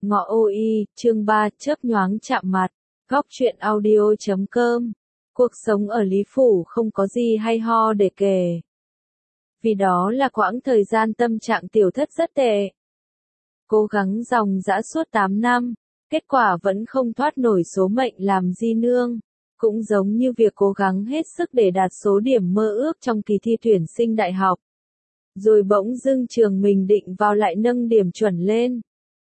Ngọ ô y, chương 3, chớp nhoáng chạm mặt. Góc truyện audio.com. Cuộc sống ở Lý Phủ không có gì hay ho để kể. Vì đó là quãng thời gian tâm trạng tiểu thất rất tệ. Cố gắng dòng dã suốt 8 năm, kết quả vẫn không thoát nổi số mệnh làm di nương. Cũng giống như việc cố gắng hết sức để đạt số điểm mơ ước trong kỳ thi tuyển sinh đại học. Rồi bỗng dưng trường mình định vào lại nâng điểm chuẩn lên.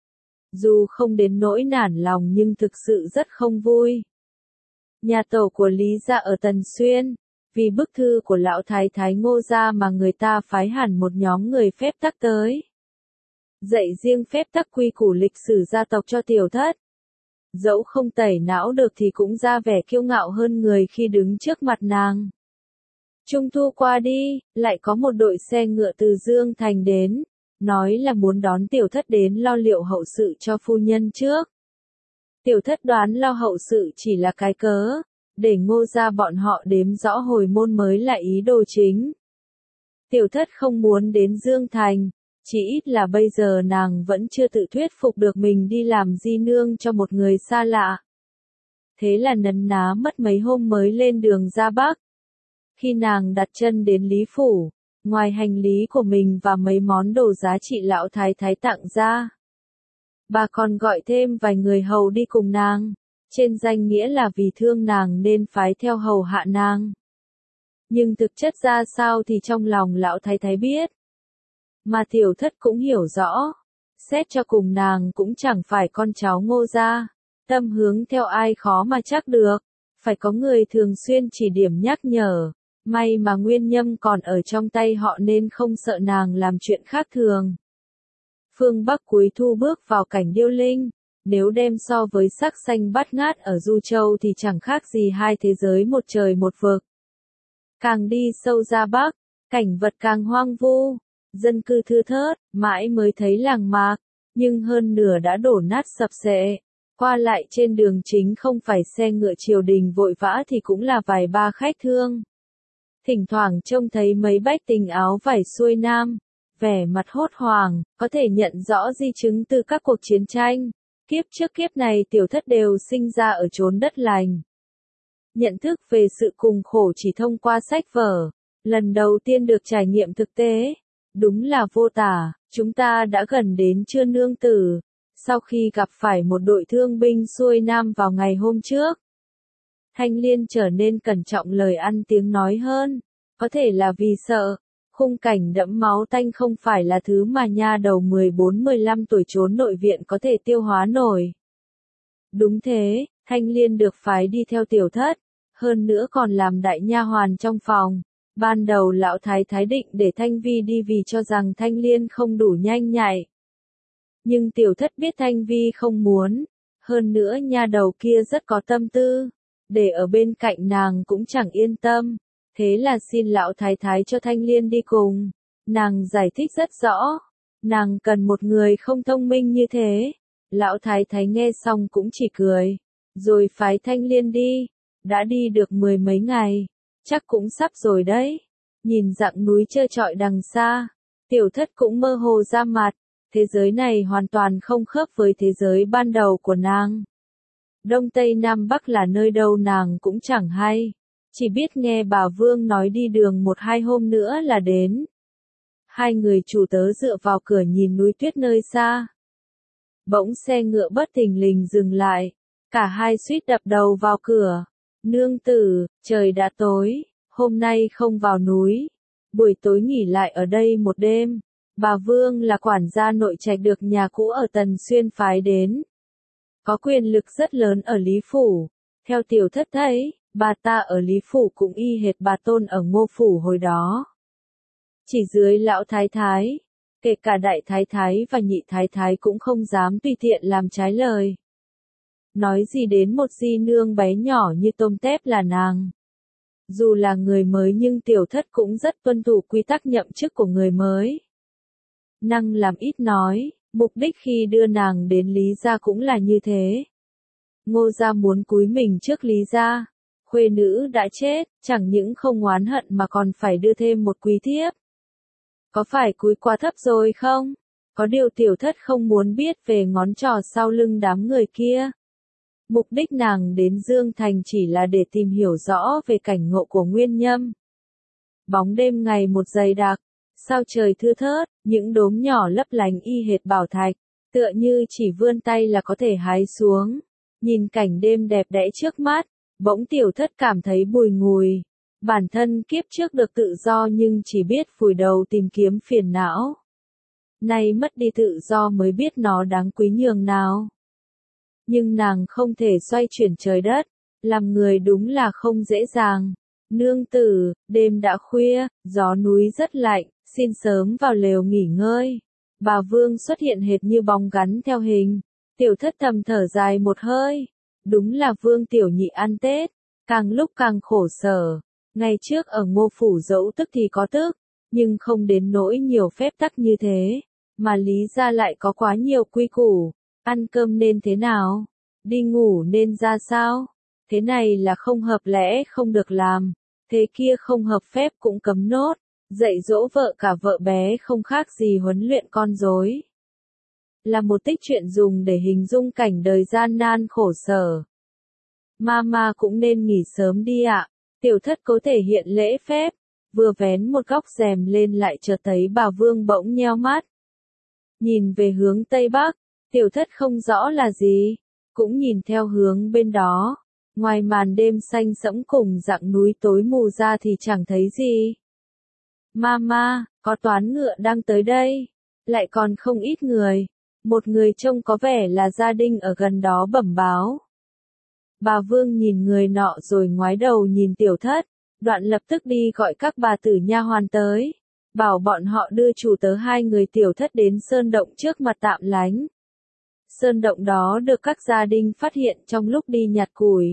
Dù không đến nỗi nản lòng nhưng thực sự rất không vui. Nhà tổ của Lý gia ở Tần Xuyên, vì bức thư của lão thái thái Ngô gia mà người ta phái hẳn một nhóm người phép tắc tới. Dạy riêng phép tắc quy củ lịch sử gia tộc cho tiểu thất. Dẫu không tẩy não được thì cũng ra vẻ kiêu ngạo hơn người khi đứng trước mặt nàng. Trung thu qua đi, lại có một đội xe ngựa từ Dương Thành đến, nói là muốn đón tiểu thất đến lo liệu hậu sự cho phu nhân trước. Tiểu thất đoán lo hậu sự chỉ là cái cớ, để Ngô gia bọn họ đếm rõ hồi môn mới là ý đồ chính. Tiểu thất không muốn đến Dương Thành, chỉ ít là bây giờ nàng vẫn chưa tự thuyết phục được mình đi làm di nương cho một người xa lạ. Thế là nấn ná mất mấy hôm mới lên đường ra Bắc. Khi nàng đặt chân đến Lý Phủ, ngoài hành lý của mình và mấy món đồ giá trị lão thái thái tặng ra, bà còn gọi thêm vài người hầu đi cùng nàng, trên danh nghĩa là vì thương nàng nên phái theo hầu hạ nàng. Nhưng thực chất ra sao thì trong lòng lão thái thái biết. Mà tiểu thất cũng hiểu rõ, xét cho cùng nàng cũng chẳng phải con cháu Ngô gia, tâm hướng theo ai khó mà chắc được, phải có người thường xuyên chỉ điểm nhắc nhở. May mà Nguyên Nhâm còn ở trong tay họ nên không sợ nàng làm chuyện khác thường. Phương Bắc cuối thu bước vào cảnh điêu linh, nếu đem so với sắc xanh bát ngát ở Du Châu thì chẳng khác gì hai thế giới một trời một vực. Càng đi sâu ra Bắc, cảnh vật càng hoang vu, dân cư thưa thớt, mãi mới thấy làng mạc, nhưng hơn nửa đã đổ nát sập xệ. Qua lại trên đường chính không phải xe ngựa triều đình vội vã thì cũng là vài ba khách thương. Thỉnh thoảng trông thấy mấy bách tình áo vải xuôi nam, vẻ mặt hốt hoảng, có thể nhận rõ di chứng từ các cuộc chiến tranh. Kiếp trước kiếp này tiểu thất đều sinh ra ở chốn đất lành. Nhận thức về sự cùng khổ chỉ thông qua sách vở, lần đầu tiên được trải nghiệm thực tế. Đúng là vô tả, chúng ta đã gần đến trưa nương tử, sau khi gặp phải một đội thương binh xuôi nam vào ngày hôm trước. Thanh Liên trở nên cẩn trọng lời ăn tiếng nói hơn, có thể là vì sợ, khung cảnh đẫm máu tanh không phải là thứ mà nha đầu 14-15 tuổi trốn nội viện có thể tiêu hóa nổi. Đúng thế, Thanh Liên được phái đi theo tiểu thất, hơn nữa còn làm đại nha hoàn trong phòng. Ban đầu lão thái thái định để Thanh Vi đi vì cho rằng Thanh Liên không đủ nhanh nhạy. Nhưng tiểu thất biết Thanh Vi không muốn, hơn nữa nha đầu kia rất có tâm tư. Để ở bên cạnh nàng cũng chẳng yên tâm, thế là xin lão thái thái cho Thanh Liên đi cùng. Nàng giải thích rất rõ, nàng cần một người không thông minh như thế. Lão thái thái nghe xong cũng chỉ cười, rồi phái Thanh Liên đi. Đã đi được 10 mấy ngày, chắc cũng sắp rồi đấy. Nhìn dặng núi trơ trọi đằng xa, tiểu thất cũng mơ hồ ra mặt, thế giới này hoàn toàn không khớp với thế giới ban đầu của nàng. Đông Tây Nam Bắc là nơi đâu nàng cũng chẳng hay, chỉ biết nghe bà Vương nói đi đường 1-2 hôm nữa là đến. Hai người chủ tớ dựa vào cửa nhìn núi tuyết nơi xa. Bỗng xe ngựa bất thình lình dừng lại, cả hai suýt đập đầu vào cửa. Nương tử, trời đã tối, hôm nay không vào núi, buổi tối nghỉ lại ở đây một đêm. Bà Vương là quản gia nội trạch được nhà cũ ở Tần Xuyên phái đến. Có quyền lực rất lớn ở Lý Phủ. Theo tiểu thất thấy, bà ta ở Lý Phủ cũng y hệt bà Tôn ở Ngô Phủ hồi đó. Chỉ dưới lão thái thái, kể cả đại thái thái và nhị thái thái cũng không dám tùy tiện làm trái lời. Nói gì đến một di nương bé nhỏ như tôm tép là nàng. Dù là người mới nhưng tiểu thất cũng rất tuân thủ quy tắc nhậm chức của người mới. Năng làm ít nói. Mục đích khi đưa nàng đến Lý gia cũng là như thế. Ngô gia muốn cúi mình trước Lý gia. Khuê nữ đã chết, chẳng những không oán hận mà còn phải đưa thêm một quý thiếp. Có phải cúi quá thấp rồi không? Có điều tiểu thất không muốn biết về ngón trỏ sau lưng đám người kia. Mục đích nàng đến Dương Thành chỉ là để tìm hiểu rõ về cảnh ngộ của Nguyên Nhâm. Bóng đêm ngày một dày đặc, sao trời thưa thớt, những đốm nhỏ lấp lánh y hệt bảo thạch, tựa như chỉ vươn tay là có thể hái xuống. Nhìn cảnh đêm đẹp đẽ trước mắt, bỗng tiểu thất cảm thấy bùi ngùi. Bản thân kiếp trước được tự do nhưng chỉ biết vùi đầu tìm kiếm phiền não. Nay mất đi tự do mới biết nó đáng quý nhường nào. Nhưng nàng không thể xoay chuyển trời đất, làm người đúng là không dễ dàng. Nương tử, đêm đã khuya, gió núi rất lạnh, xin sớm vào lều nghỉ ngơi. Bà Vương xuất hiện hệt như bóng gắn theo hình. Tiểu thất thầm thở dài một hơi. Đúng là Vương tiểu nhị ăn Tết, càng lúc càng khổ sở. Ngày trước ở Ngô Phủ dẫu tức thì có tức, nhưng không đến nỗi nhiều phép tắc như thế. Mà Lý gia lại có quá nhiều quy củ. Ăn cơm nên thế nào? Đi ngủ nên ra sao? Thế này là không hợp lẽ không được làm. Thế kia không hợp phép cũng cấm nốt. Dạy dỗ vợ cả vợ bé không khác gì huấn luyện con rối. Là một tích truyện dùng để hình dung cảnh đời gian nan khổ sở. Mama cũng nên nghỉ sớm đi ạ. Tiểu thất cố thể hiện lễ phép. Vừa vén một góc rèm lên lại chợt thấy bà Vương bỗng nheo mắt. Nhìn về hướng Tây Bắc, tiểu thất không rõ là gì. Cũng nhìn theo hướng bên đó. Ngoài màn đêm xanh sẫm cùng dặng núi tối mù ra thì chẳng thấy gì. Mama, có toán ngựa đang tới đây. Lại còn không ít người. Một người trông có vẻ là gia đình ở gần đó bẩm báo. Bà Vương nhìn người nọ rồi ngoái đầu nhìn tiểu thất. Đoạn lập tức đi gọi các bà tử nha hoàn tới. Bảo bọn họ đưa chủ tớ hai người tiểu thất đến sơn động trước mặt tạm lánh. Sơn động đó được các gia đình phát hiện trong lúc đi nhặt củi.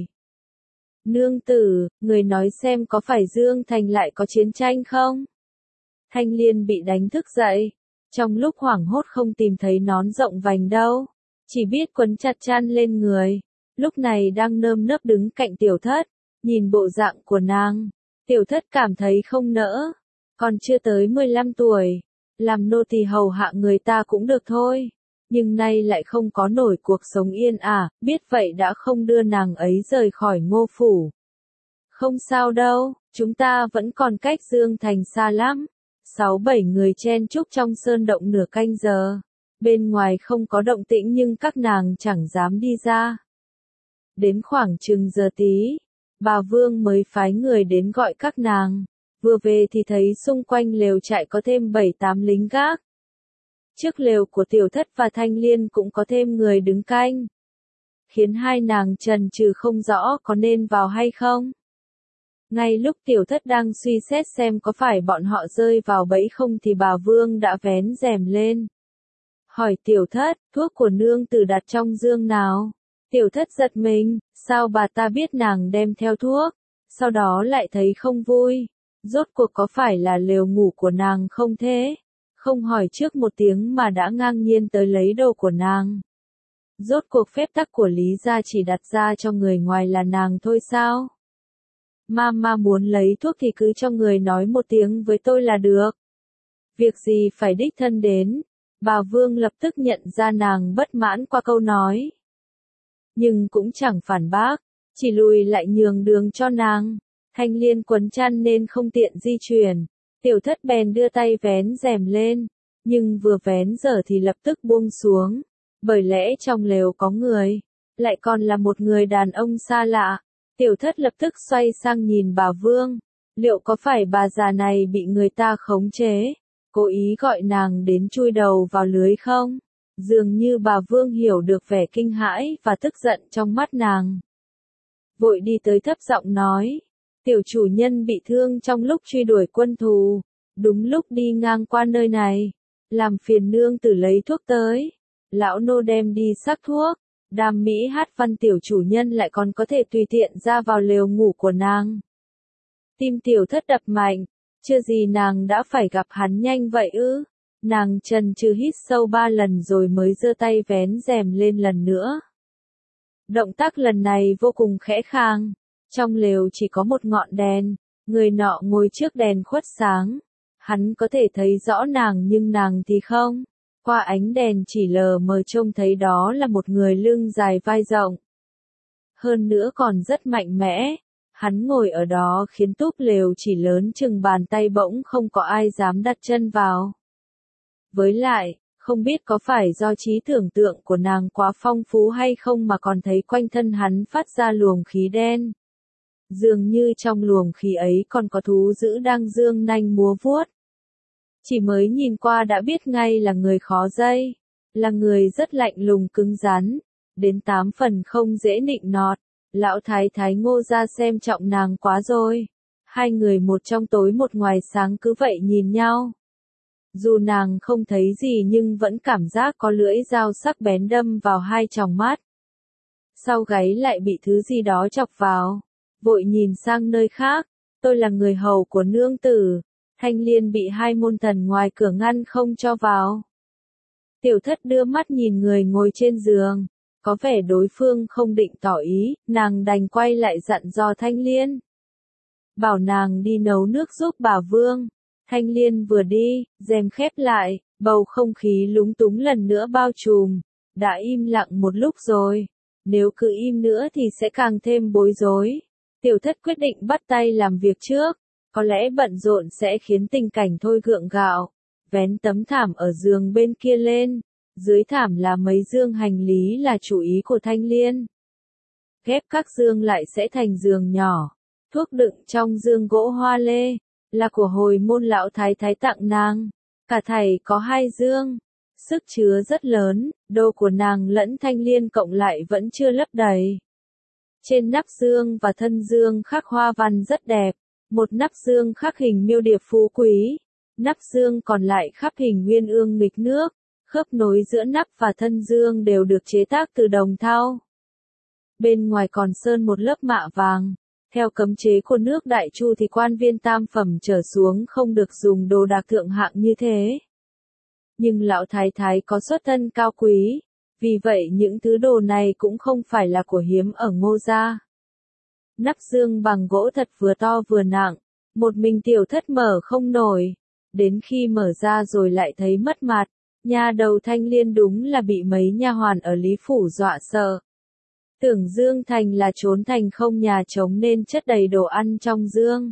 Nương tử, người nói xem có phải Dương Thành lại có chiến tranh không? Thanh Liên bị đánh thức dậy. Trong lúc hoảng hốt không tìm thấy nón rộng vành đâu. Chỉ biết quấn chặt chăn lên người. Lúc này đang nơm nớp đứng cạnh tiểu thất. Nhìn bộ dạng của nàng. Tiểu thất cảm thấy không nỡ. Còn chưa tới 15 tuổi. Làm nô tỳ hầu hạ người ta cũng được thôi. Nhưng nay lại không có nổi cuộc sống yên ả. Biết vậy đã không đưa nàng ấy rời khỏi Ngô Phủ. Không sao đâu. Chúng ta vẫn còn cách Dương Thành xa lắm. 6-7 người chen chúc trong sơn động nửa canh giờ. Bên ngoài không có động tĩnh nhưng các nàng chẳng dám đi ra. Đến khoảng chừng giờ tí, bà Vương mới phái người đến gọi các nàng. Vừa về thì thấy xung quanh lều trại có thêm 7-8 lính gác. Trước lều của tiểu thất và Thanh Liên cũng có thêm người đứng canh. Khiến hai nàng chần chừ không rõ có nên vào hay không. Ngay lúc tiểu thất đang suy xét xem có phải bọn họ rơi vào bẫy không thì bà Vương đã vén rèm lên. Hỏi tiểu thất, thuốc của nương tử đặt trong dương nào? Tiểu thất giật mình, sao bà ta biết nàng đem theo thuốc? Sau đó lại thấy không vui. Rốt cuộc có phải là lều ngủ của nàng không thế? Không hỏi trước một tiếng mà đã ngang nhiên tới lấy đồ của nàng. Rốt cuộc phép tắc của Lý gia chỉ đặt ra cho người ngoài là nàng thôi sao? Mama muốn lấy thuốc thì cứ cho người nói một tiếng với tôi là được. Việc gì phải đích thân đến. Bà Vương lập tức nhận ra nàng bất mãn qua câu nói. Nhưng cũng chẳng phản bác, chỉ lùi lại nhường đường cho nàng. Thanh Liên quấn chăn nên không tiện di chuyển. Tiểu thất bèn đưa tay vén rèm lên. Nhưng vừa vén dở thì lập tức buông xuống. Bởi lẽ trong lều có người. Lại còn là một người đàn ông xa lạ. Tiểu thất lập tức xoay sang nhìn bà Vương. Liệu có phải bà già này bị người ta khống chế? Cố ý gọi nàng đến chui đầu vào lưới không? Dường như bà Vương hiểu được vẻ kinh hãi và tức giận trong mắt nàng. Vội đi tới thấp giọng nói. Tiểu chủ nhân bị thương trong lúc truy đuổi quân thù. Đúng lúc đi ngang qua nơi này. Làm phiền nương tử lấy thuốc tới. Lão nô đem đi sắc thuốc. Đàm Mỹ Hát Văn tiểu chủ nhân lại còn có thể tùy tiện ra vào lều ngủ của nàng. Tim tiểu thất đập mạnh. Chưa gì nàng đã phải gặp hắn nhanh vậy ư? Nàng chần chừ hít sâu 3 lần rồi mới giơ tay vén rèm lên lần nữa. Động tác lần này vô cùng khẽ khàng. Trong lều chỉ có một ngọn đèn. Người nọ ngồi trước đèn khuất sáng. Hắn có thể thấy rõ nàng nhưng nàng thì không. Qua ánh đèn chỉ lờ mờ trông thấy đó là một người lưng dài vai rộng. Hơn nữa còn rất mạnh mẽ. Hắn ngồi ở đó khiến túp lều chỉ lớn chừng bàn tay bỗng không có ai dám đặt chân vào. Với lại, không biết có phải do trí tưởng tượng của nàng quá phong phú hay không mà còn thấy quanh thân hắn phát ra luồng khí đen. Dường như trong luồng khí ấy còn có thú dữ đang dương nanh múa vuốt. Chỉ mới nhìn qua đã biết ngay là người khó dây, là người rất lạnh lùng cứng rắn, đến 8 phần không dễ nịnh nọt. Lão thái thái Ngô ra xem trọng nàng quá rồi. Hai người một trong tối một ngoài sáng cứ vậy nhìn nhau. Dù nàng không thấy gì nhưng vẫn cảm giác có lưỡi dao sắc bén đâm vào hai tròng mắt. Sau gáy lại bị thứ gì đó chọc vào. Vội nhìn sang nơi khác. Tôi là người hầu của nương tử. Thanh Liên bị hai môn thần ngoài cửa ngăn không cho vào. Tiểu thất đưa mắt nhìn người ngồi trên giường. Có vẻ đối phương không định tỏ ý, nàng đành quay lại dặn dò Thanh Liên. Bảo nàng đi nấu nước giúp bà Vương. Thanh Liên vừa đi, rèm khép lại, bầu không khí lúng túng lần nữa bao trùm. Đã im lặng một lúc rồi. Nếu cứ im nữa thì sẽ càng thêm bối rối. Tiểu thất quyết định bắt tay làm việc trước. Có lẽ bận rộn sẽ khiến tình cảnh thôi gượng gạo. Vén tấm thảm ở giường bên kia lên. Dưới thảm là mấy dương hành lý là chủ ý của Thanh Liên. Ghép các dương lại sẽ thành giường nhỏ. Thuốc đựng trong dương gỗ hoa lê, là của hồi môn lão thái thái tặng nàng. Cả thảy có 2 dương. Sức chứa rất lớn, đồ của nàng lẫn Thanh Liên cộng lại vẫn chưa lấp đầy. Trên nắp dương và thân dương khắc hoa văn rất đẹp. Một nắp dương khắc hình miêu điệp phú quý. Nắp dương còn lại khắc hình nguyên ương nghịch nước. Khớp nối giữa nắp và thân dương đều được chế tác từ đồng thau. Bên ngoài còn sơn một lớp mạ vàng. Theo cấm chế của nước Đại Chu thì quan viên tam phẩm trở xuống không được dùng đồ đạc thượng hạng như thế. Nhưng lão thái thái có xuất thân cao quý. Vì vậy những thứ đồ này cũng không phải là của hiếm ở Ngô gia. Nắp dương bằng gỗ thật vừa to vừa nặng. Một mình tiểu thất mở không nổi. Đến khi mở ra rồi lại thấy mất mặt. Nha đầu Thanh Liên đúng là bị mấy nha hoàn ở Lý Phủ dọa sợ. Tưởng Dương Thành là trốn thành không nhà trống nên chất đầy đồ ăn trong dương.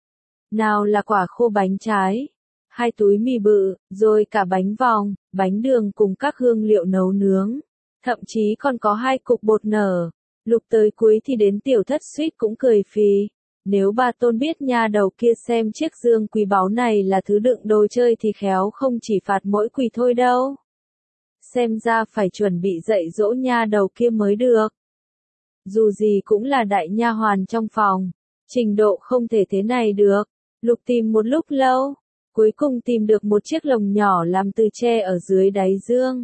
Nào là quả khô bánh trái, 2 túi mì bự, rồi cả bánh vòng, bánh đường cùng các hương liệu nấu nướng. Thậm chí còn có 2 cục bột nở. Lục tới cuối thì đến tiểu thất suýt cũng cười phì. Nếu bà Tôn biết nha đầu kia xem chiếc dương quý báu này là thứ đựng đồ chơi thì khéo không chỉ phạt mỗi quỳ thôi đâu. Xem ra phải chuẩn bị dạy dỗ nha đầu kia mới được. Dù gì cũng là đại nha hoàn trong phòng, trình độ không thể thế này được. Lục tìm một lúc lâu, cuối cùng tìm được một chiếc lồng nhỏ làm từ tre ở dưới đáy dương.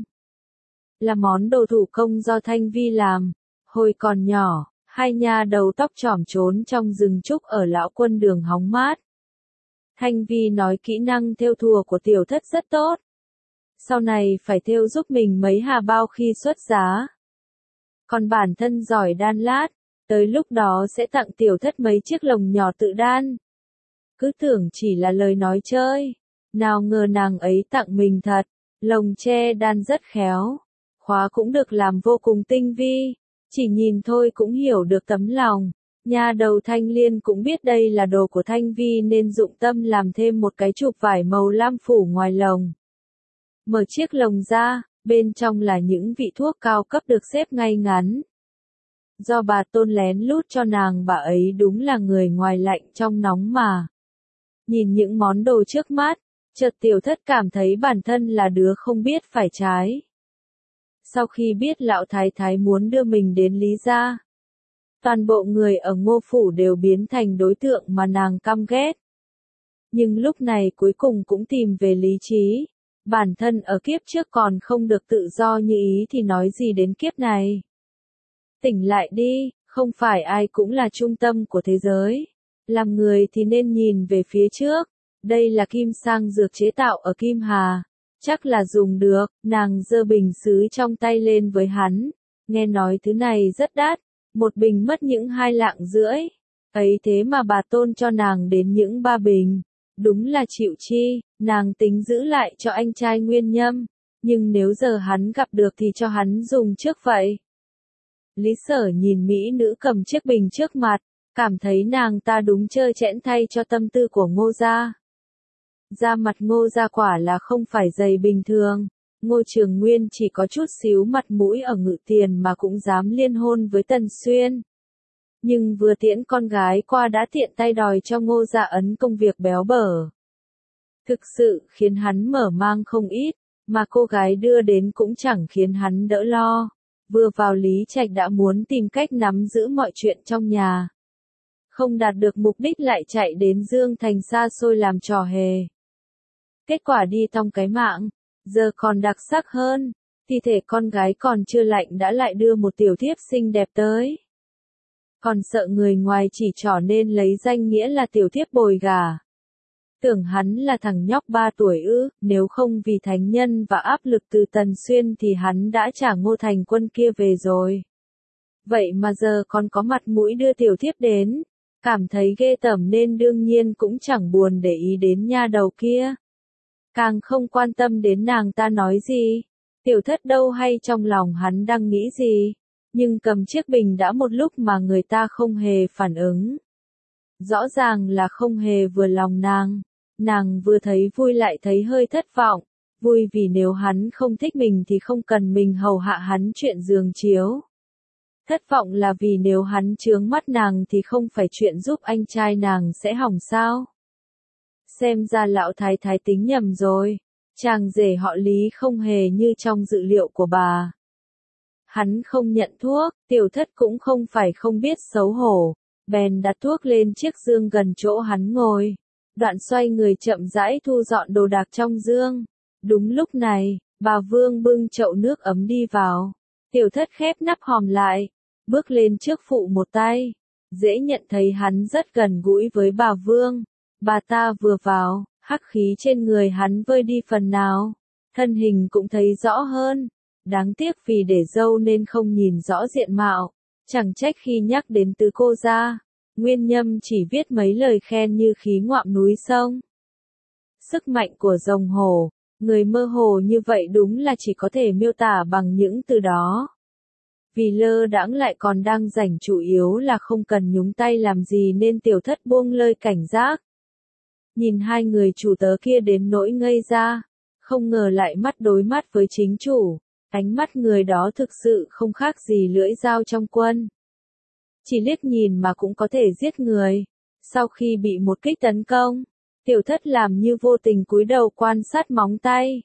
Là món đồ thủ công do Thanh Vi làm. Hồi còn nhỏ, hai nha đầu tóc chỏm trốn trong rừng trúc ở Lão Quân Đường hóng mát. Thanh Vi nói kỹ năng thêu thùa của tiểu thất rất tốt. Sau này phải thêu giúp mình mấy hà bao khi xuất giá. Còn bản thân giỏi đan lát, tới lúc đó sẽ tặng tiểu thất mấy chiếc lồng nhỏ tự đan. Cứ tưởng chỉ là lời nói chơi, nào ngờ nàng ấy tặng mình thật, lồng tre đan rất khéo, khóa cũng được làm vô cùng tinh vi, chỉ nhìn thôi cũng hiểu được tấm lòng. Nha đầu Thanh Liên cũng biết đây là đồ của Thanh Vi nên dụng tâm làm thêm một cái chụp vải màu lam phủ ngoài lồng. Mở chiếc lồng ra, bên trong là những vị thuốc cao cấp được xếp ngay ngắn. Do bà Tôn lén lút cho nàng, bà ấy đúng là người ngoài lạnh trong nóng mà. Nhìn những món đồ trước mắt, chợt tiểu thất cảm thấy bản thân là đứa không biết phải trái. Sau khi biết lão thái thái muốn đưa mình đến Lý gia, toàn bộ người ở Ngô Phủ đều biến thành đối tượng mà nàng căm ghét. Nhưng lúc này cuối cùng cũng tìm về lý trí. Bản thân ở kiếp trước còn không được tự do như ý thì nói gì đến kiếp này. Tỉnh lại đi, không phải ai cũng là trung tâm của thế giới. Làm người thì nên nhìn về phía trước. Đây là kim sang dược chế tạo ở Kim Hà. Chắc là dùng được. Nàng giơ bình sứ trong tay lên với hắn. Nghe nói thứ này rất đắt. Một bình mất những 2,5 lạng. Ấy thế mà bà Tôn cho nàng đến những 3 bình. Đúng là chịu chi, nàng tính giữ lại cho anh trai Nguyên Nhâm. Nhưng nếu giờ hắn gặp được thì cho hắn dùng trước vậy. Lý Sở nhìn mỹ nữ cầm chiếc bình trước mặt, cảm thấy nàng ta đúng trơ trẽn thay cho tâm tư của Ngô gia. Da mặt Ngô gia quả là không phải dày bình thường. Ngô Trường Nguyên chỉ có chút xíu mặt mũi ở Ngự Tiền mà cũng dám liên hôn với Tần Xuyên. Nhưng vừa tiễn con gái qua đã tiện tay đòi cho Ngô gia ấn công việc béo bở. Thực sự khiến hắn mở mang không ít, mà cô gái đưa đến cũng chẳng khiến hắn đỡ lo. Vừa vào Lý Trạch đã muốn tìm cách nắm giữ mọi chuyện trong nhà. Không đạt được mục đích lại chạy đến Dương Thành xa xôi làm trò hề. Kết quả đi tong cái mạng, giờ còn đặc sắc hơn, thi thể con gái còn chưa lạnh đã lại đưa một tiểu thiếp xinh đẹp tới. Còn sợ người ngoài chỉ trỏ nên lấy danh nghĩa là tiểu thiếp bồi gà. Tưởng hắn là thằng nhóc 3 tuổi ư, nếu không vì thánh nhân và áp lực từ Tần Xuyên thì hắn đã trả Ngô Thành Quân kia về rồi. Vậy mà giờ còn có mặt mũi đưa tiểu thiếp đến, cảm thấy ghê tởm nên đương nhiên cũng chẳng buồn để ý đến nha đầu kia. Càng không quan tâm đến nàng ta nói gì, tiểu thất đâu hay trong lòng hắn đang nghĩ gì, nhưng cầm chiếc bình đã một lúc mà người ta không hề phản ứng. Rõ ràng là không hề vừa lòng nàng vừa thấy vui lại thấy hơi thất vọng, vui vì nếu hắn không thích mình thì không cần mình hầu hạ hắn chuyện giường chiếu. Thất vọng là vì nếu hắn chướng mắt nàng thì không phải chuyện giúp anh trai nàng sẽ hỏng sao. Xem ra lão thái thái tính nhầm rồi, chàng rể họ Lý không hề như trong dự liệu của bà. Hắn không nhận thuốc, tiểu thất cũng không phải không biết xấu hổ, bèn đặt thuốc lên chiếc giường gần chỗ hắn ngồi. Đoạn xoay người chậm rãi thu dọn đồ đạc trong giường. Đúng lúc này, bà Vương bưng chậu nước ấm đi vào. Tiểu thất khép nắp hòm lại, bước lên trước phụ một tay. Dễ nhận thấy hắn rất gần gũi với bà Vương. Bà ta vừa vào, hắc khí trên người hắn vơi đi phần nào. Thân hình cũng thấy rõ hơn. Đáng tiếc vì để râu nên không nhìn rõ diện mạo. Chẳng trách khi nhắc đến tứ cô gia, Nguyên Nhâm chỉ viết mấy lời khen như khí ngoạm núi sông. Sức mạnh của rồng hổ, người mơ hồ như vậy đúng là chỉ có thể miêu tả bằng những từ đó. Vì lơ đãng lại còn đang rảnh chủ yếu là không cần nhúng tay làm gì nên tiểu thất buông lơi cảnh giác. Nhìn hai người chủ tớ kia đến nỗi ngây ra, không ngờ lại mắt đối mắt với chính chủ, ánh mắt người đó thực sự không khác gì lưỡi dao trong quân. Chỉ liếc nhìn mà cũng có thể giết người. Sau khi bị một kích tấn công, tiểu thất làm như vô tình cúi đầu quan sát móng tay.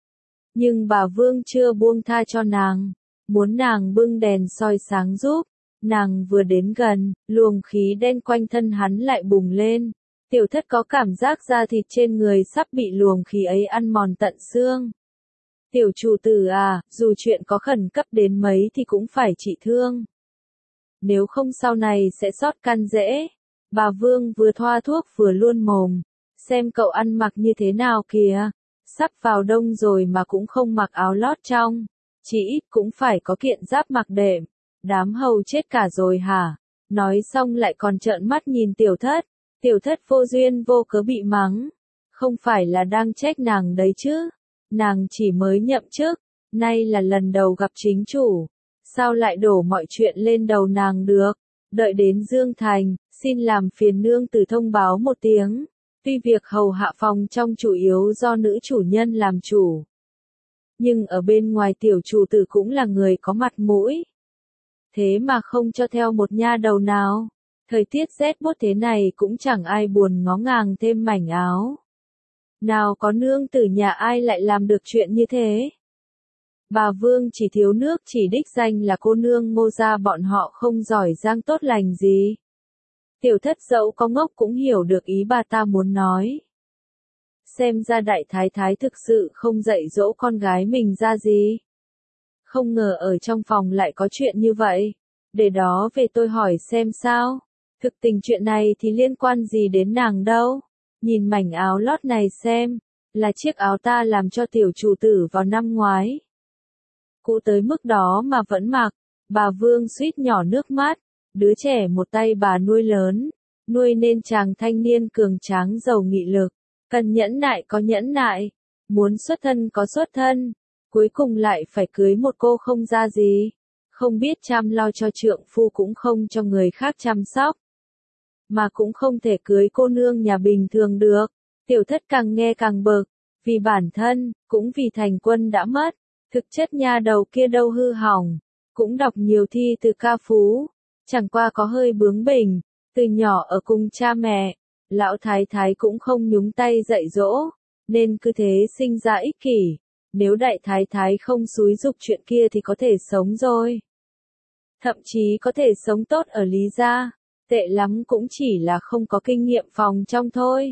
Nhưng bà Vương chưa buông tha cho nàng, muốn nàng bưng đèn soi sáng giúp. Nàng vừa đến gần, luồng khí đen quanh thân hắn lại bùng lên. Tiểu thất có cảm giác da thịt trên người sắp bị luồng khí ấy ăn mòn tận xương. Tiểu chủ tử à, dù chuyện có khẩn cấp đến mấy thì cũng phải trị thương. Nếu không sau này sẽ sót căn rễ. Bà Vương vừa thoa thuốc vừa luôn mồm. Xem cậu ăn mặc như thế nào kìa. Sắp vào đông rồi mà cũng không mặc áo lót trong. Chỉ ít cũng phải có kiện giáp mặc đệm. Đám hầu chết cả rồi hả? Nói xong lại còn trợn mắt nhìn tiểu thất. Tiểu thất vô duyên vô cớ bị mắng. Không phải là đang trách nàng đấy chứ. Nàng chỉ mới nhậm chức. Nay là lần đầu gặp chính chủ. Sao lại đổ mọi chuyện lên đầu nàng được? Đợi đến Dương Thành, xin làm phiền nương tử thông báo một tiếng. Tuy việc hầu hạ phòng trong chủ yếu do nữ chủ nhân làm chủ. Nhưng ở bên ngoài tiểu chủ tử cũng là người có mặt mũi. Thế mà không cho theo một nha đầu nào. Thời tiết rét buốt thế này cũng chẳng ai buồn ngó ngàng thêm mảnh áo. Nào có nương tử nhà ai lại làm được chuyện như thế? Bà Vương chỉ thiếu nước chỉ đích danh là cô nương Ngô gia bọn họ không giỏi giang tốt lành gì. Tiểu thất dẫu có ngốc cũng hiểu được ý bà ta muốn nói. Xem ra đại thái thái thực sự không dạy dỗ con gái mình ra gì. Không ngờ ở trong phòng lại có chuyện như vậy. Để đó về tôi hỏi xem sao. Thực tình chuyện này thì liên quan gì đến nàng đâu. Nhìn mảnh áo lót này xem. Là chiếc áo ta làm cho tiểu chủ tử vào năm ngoái. Cũ tới mức đó mà vẫn mặc. Bà Vương suýt nhỏ nước mắt. Đứa trẻ một tay bà nuôi lớn. Nuôi nên chàng thanh niên cường tráng giàu nghị lực. Cần nhẫn nại có nhẫn nại. Muốn xuất thân có xuất thân. cuối cùng lại phải cưới một cô không ra gì, không biết chăm lo cho trượng phu cũng không cho người khác chăm sóc. Mà cũng không thể cưới cô nương nhà bình thường được. Tiểu thất càng nghe càng bực, vì bản thân, cũng vì thành quân đã mất. Thực chất nha đầu kia đâu hư hỏng, cũng đọc nhiều thi từ ca phú, chẳng qua có hơi bướng bỉnh, từ nhỏ ở cùng cha mẹ, lão thái thái cũng không nhúng tay dạy dỗ, nên cứ thế sinh ra ích kỷ, nếu đại thái thái không xúi giục chuyện kia thì có thể sống rồi. Thậm chí có thể sống tốt ở Lý gia, tệ lắm cũng chỉ là không có kinh nghiệm phòng trong thôi.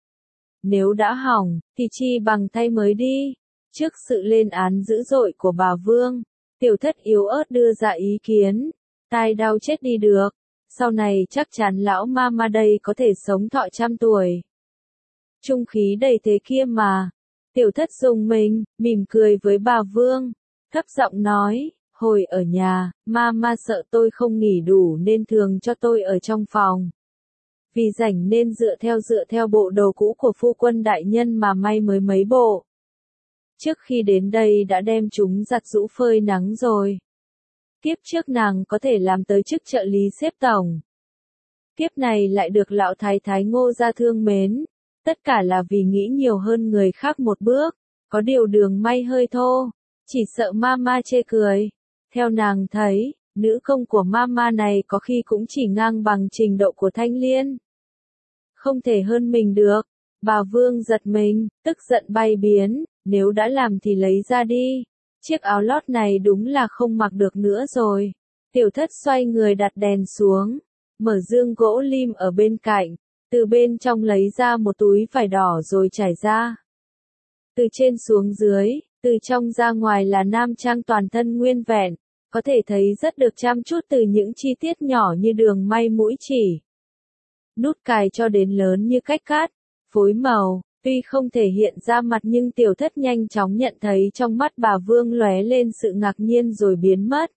Nếu đã hỏng, thì chi bằng thay mới đi. Trước sự lên án dữ dội của bà Vương, tiểu thất yếu ớt đưa ra ý kiến, tai đau chết đi được, sau này chắc chắn lão mama đây có thể sống thọ 100 tuổi. Trung khí đầy thế kia mà. Tiểu thất rùng mình, mỉm cười với bà Vương, thấp giọng nói, hồi ở nhà, mama sợ tôi không nghỉ đủ nên thường cho tôi ở trong phòng. Vì rảnh nên dựa theo bộ đồ cũ của phu quân đại nhân mà may mới mấy bộ. Trước khi đến đây đã đem chúng giặt giũ phơi nắng rồi. Kiếp trước nàng có thể làm tới chức trợ lý xếp tổng. Kiếp này lại được lão thái thái Ngô gia thương mến. Tất cả là vì nghĩ nhiều hơn người khác một bước. Có điều đường may hơi thô. Chỉ sợ mama chê cười. Theo nàng thấy, nữ công của mama này có khi cũng chỉ ngang bằng trình độ của Thanh Liên. Không thể hơn mình được. Bà Vương giật mình, tức giận bay biến, nếu đã làm thì lấy ra đi. Chiếc áo lót này đúng là không mặc được nữa rồi. Tiểu thất xoay người đặt đèn xuống, mở dương gỗ lim ở bên cạnh, từ bên trong lấy ra một túi vải đỏ rồi trải ra. Từ trên xuống dưới, từ trong ra ngoài là nam trang toàn thân nguyên vẹn, có thể thấy rất được chăm chút từ những chi tiết nhỏ như đường may mũi chỉ. Nút cài cho đến lớn như cách cắt, phối màu, tuy không thể hiện ra mặt nhưng tiểu thất nhanh chóng nhận thấy trong mắt bà Vương lóe lên sự ngạc nhiên rồi biến mất.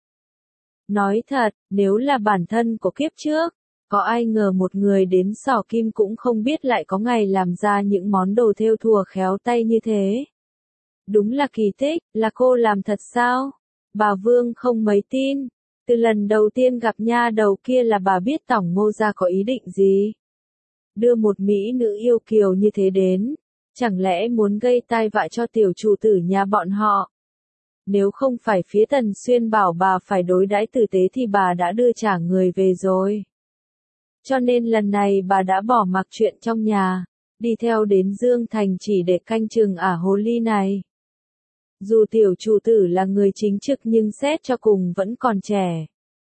Nói thật, nếu là bản thân của kiếp trước, có ai ngờ một người đến xỏ kim cũng không biết lại có ngày làm ra những món đồ thêu thùa khéo tay như thế. Đúng là kỳ tích, là cô làm thật sao? Bà Vương không mấy tin. Từ lần đầu tiên gặp nha đầu kia là bà biết tổng Ngô gia có ý định gì. Đưa một mỹ nữ yêu kiều như thế đến, chẳng lẽ muốn gây tai vạ cho tiểu chủ tử nhà bọn họ? Nếu không phải phía Tần Xuyên bảo bà phải đối đãi tử tế thì bà đã đưa trả người về rồi. Cho nên lần này bà đã bỏ mặc chuyện trong nhà, đi theo đến Dương Thành chỉ để canh chừng ả hồ ly này. Dù tiểu chủ tử là người chính trực nhưng xét cho cùng vẫn còn trẻ.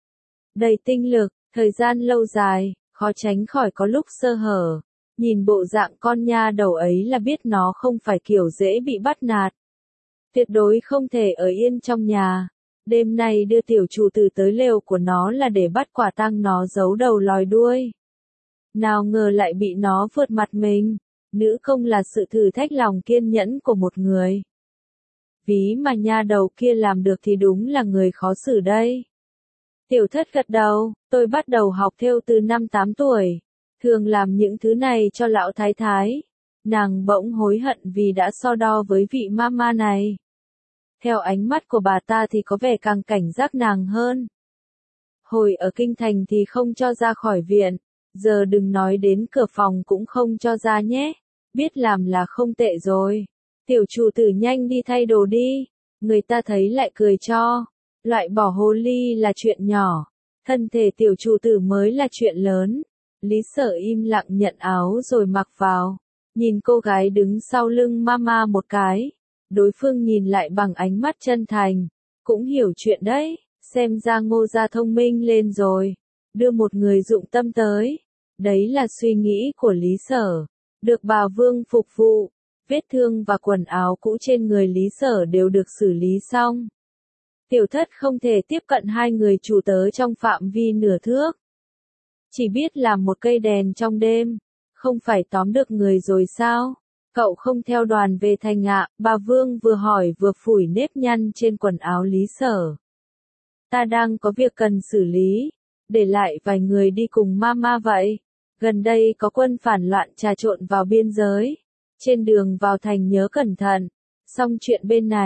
Đầy tinh lực, thời gian lâu dài, khó tránh khỏi có lúc sơ hở. Nhìn bộ dạng con nha đầu ấy là biết nó không phải kiểu dễ bị bắt nạt. Tuyệt đối không thể ở yên trong nhà. Đêm nay đưa tiểu chủ tử tới lều của nó là để bắt quả tang nó giấu đầu lòi đuôi. Nào ngờ lại bị nó vượt mặt mình. Nữ công là sự thử thách lòng kiên nhẫn của một người. Ví mà nha đầu kia làm được thì đúng là người khó xử đây. Tiểu thất gật đầu, tôi bắt đầu học thêu từ năm 8 tuổi. Thường làm những thứ này cho lão thái thái. Nàng bỗng hối hận vì đã so đo với vị mama này. Theo ánh mắt của bà ta thì có vẻ càng cảnh giác nàng hơn. Hồi ở kinh thành thì không cho ra khỏi viện, giờ đừng nói đến cửa phòng cũng không cho ra nhé. Biết làm là không tệ rồi. Tiểu chủ tử nhanh đi thay đồ đi. Người ta thấy lại cười cho. Loại bỏ hồ ly là chuyện nhỏ. Thân thể tiểu chủ tử mới là chuyện lớn. Lý Sở im lặng nhận áo rồi mặc vào. Nhìn cô gái đứng sau lưng mama một cái. Đối phương nhìn lại bằng ánh mắt chân thành. Cũng hiểu chuyện đấy. Xem ra Ngô gia thông minh lên rồi. Đưa một người dụng tâm tới. Đấy là suy nghĩ của Lý Sở. Được bà Vương phục vụ. Vết thương và quần áo cũ trên người Lý Sở đều được xử lý xong. Tiểu thất không thể tiếp cận hai người chủ tớ trong phạm vi nửa thước. Chỉ biết làm một cây đèn trong đêm. Không phải tóm được người rồi sao? Cậu không theo đoàn về thành ạ, bà Vương vừa hỏi vừa phủi nếp nhăn trên quần áo Lý Sở. Ta đang có việc cần xử lý. Để lại vài người đi cùng mama vậy. Gần đây có quân phản loạn trà trộn vào biên giới. Trên đường vào thành nhớ cẩn thận. Xong chuyện bên này,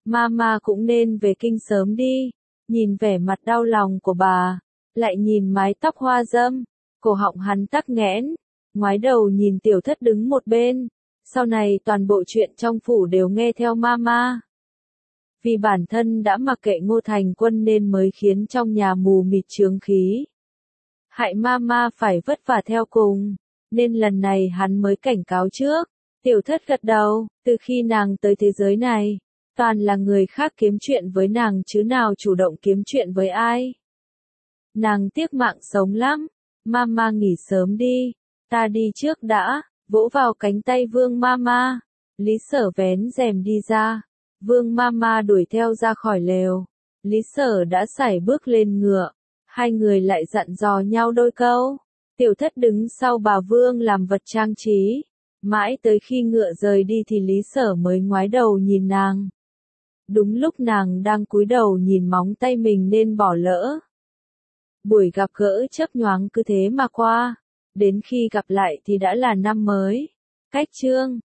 Mama cũng nên về kinh sớm đi. Nhìn vẻ mặt đau lòng của bà, lại nhìn mái tóc hoa dâm, cổ họng hắn tắc nghẽn, ngoái đầu nhìn tiểu thất đứng một bên. Sau này toàn bộ chuyện trong phủ đều nghe theo Mama. Vì bản thân đã mặc kệ Ngô Thành Quân nên mới khiến trong nhà mù mịt chướng khí. Hại Mama phải vất vả theo cùng, nên lần này hắn mới cảnh cáo trước. Tiểu thất gật đầu, từ khi nàng tới thế giới này, toàn là người khác kiếm chuyện với nàng chứ nào chủ động kiếm chuyện với ai. Nàng tiếc mạng sống lắm, Mama nghỉ sớm đi, ta đi trước đã, vỗ vào cánh tay Vương Mama. Lý Sở vén rèm đi ra, Vương Mama đuổi theo ra khỏi lều. Lý Sở đã sải bước lên ngựa, hai người lại dặn dò nhau đôi câu. Tiểu thất đứng sau bà Vương làm vật trang trí, mãi tới khi ngựa rời đi thì Lý Sở mới ngoái đầu nhìn nàng. Đúng lúc nàng đang cúi đầu nhìn móng tay mình nên bỏ lỡ. Buổi gặp gỡ chớp nhoáng cứ thế mà qua, đến khi gặp lại thì đã là năm mới. Cách chương